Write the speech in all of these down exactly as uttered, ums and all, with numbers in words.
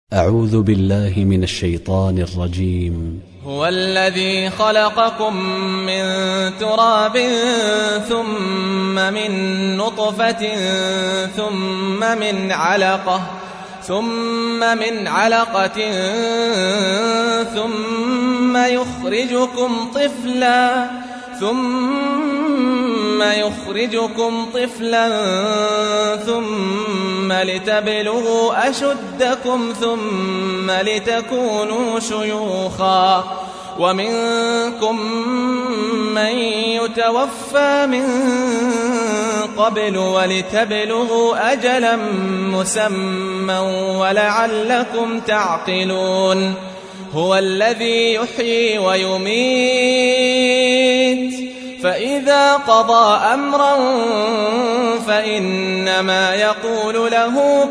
أعوذ بالله من الشيطان الرجيم. هو الذي خلقكم من تراب ثم من نطفة ثم من علقة ثم من علقة ثم يخرجكم طفلا ثم يخرجكم طفلا ثم لتبلغوا أشدكم ثم لتكونوا شيوخا ومنكم من يتوفى من قبل ولتبلغوا أجلا مسمى ولعلكم تعقلون. هو الذي يحيي ويميت فإذا قضى أمرا فإنما يقول له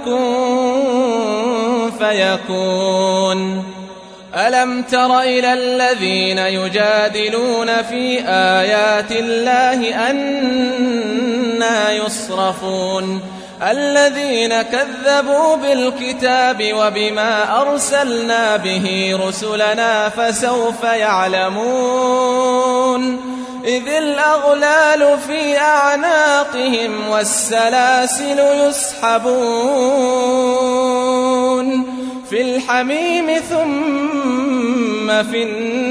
كن فيكون. ألم تر إلى الذين يجادلون في آيات الله أنى يصرفون الذين كذبوا بالكتاب وبما أرسلنا به رسلنا فسوف يعلمون إذ الأغلال في أعناقهم والسلاسل يسحبون في الحميم ثم في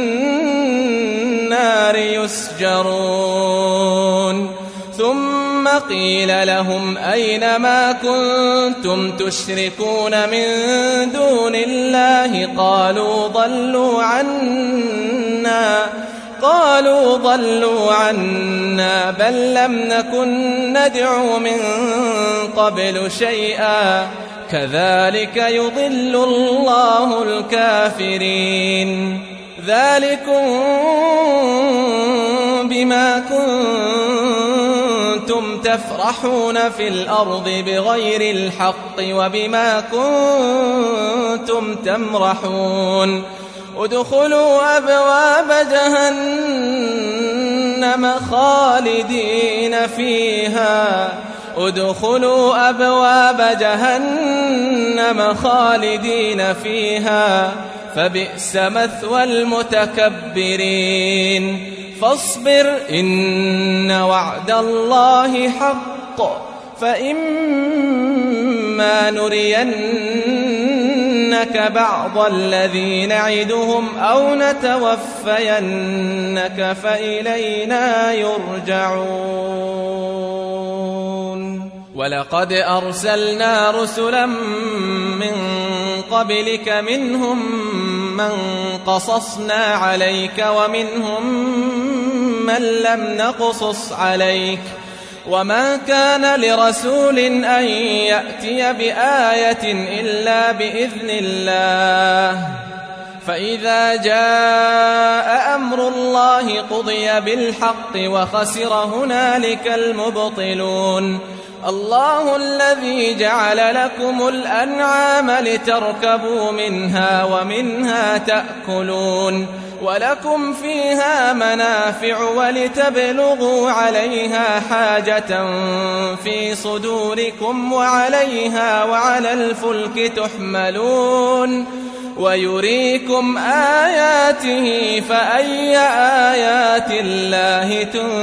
النار يسجرون ثم قيل لهم أين ما كنتم تشركون من دون الله قالوا ضلوا عنا قالوا ضلوا عنا بل لم نكن ندعو من قبل شيئا كذلك يضل الله الكافرين. ذلكم بما كنتم تفرحون في الأرض بغير الحق وبما كنتم تمرحون. ادخلوا أبواب جهنم خالدين فيها ادخلوا أبواب جهنم خالدين فيها فبئس مثوى المتكبرين. فاصبر إن وعد الله حق فإما نرينك بعض الذي نعدهم أو نتوفينك فإلينا يرجعون. ولقد أرسلنا رسلا من قبلك منهم من قصصنا عليك ومنهم من لم نقصص عليك وما كان لرسول أن يأتي بآية إلا بإذن الله فإذا جاء أمر الله قضي بالحق وخسر هنالك المبطلون. الله الذي جعل لكم الأنعام لتركبوا منها ومنها تأكلون ولكم فيها منافع ولتبلغوا عليها حاجة في صدوركم وعليها وعلى الفلك تحملون ويريكم آياته فأي آيات الله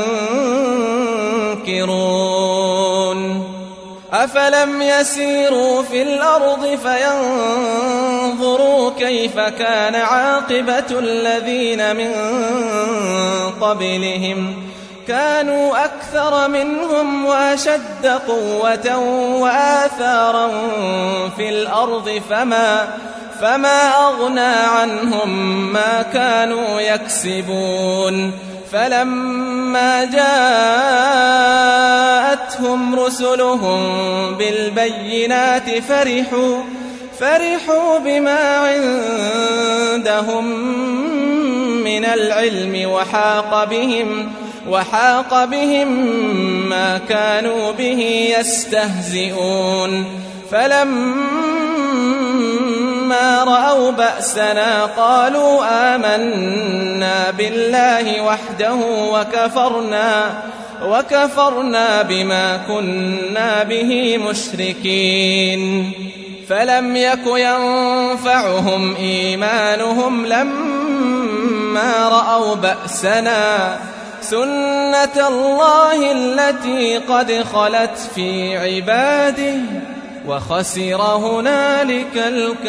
تنكرون. أفلم يسيروا في الأرض فينظروا كيف كان عاقبة الذين من قبلهم كانوا أكثر منهم وأشد قوة وآثارا في الأرض فما فما أغنى عنهم ما كانوا يكسبون. فلما جاءتهم رسلهم بالبينات فرحوا فرحوا بما عندهم من العلم وحاق بهم وحاق بهم ما كانوا به يستهزئون. فلما رأوا بأسنا قالوا آمنا بالله وحده وكفرنا وكفرنا بما كنا به مشركين. فلم يك ينفعهم إيمانهم لما رأوا بأسنا سنة الله التي قد خلت في عباده وخسر هنالك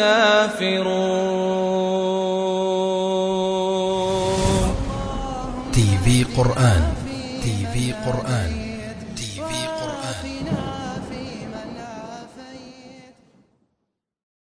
الكافرون. تي في قرآن تي في قرآن تي في قرآن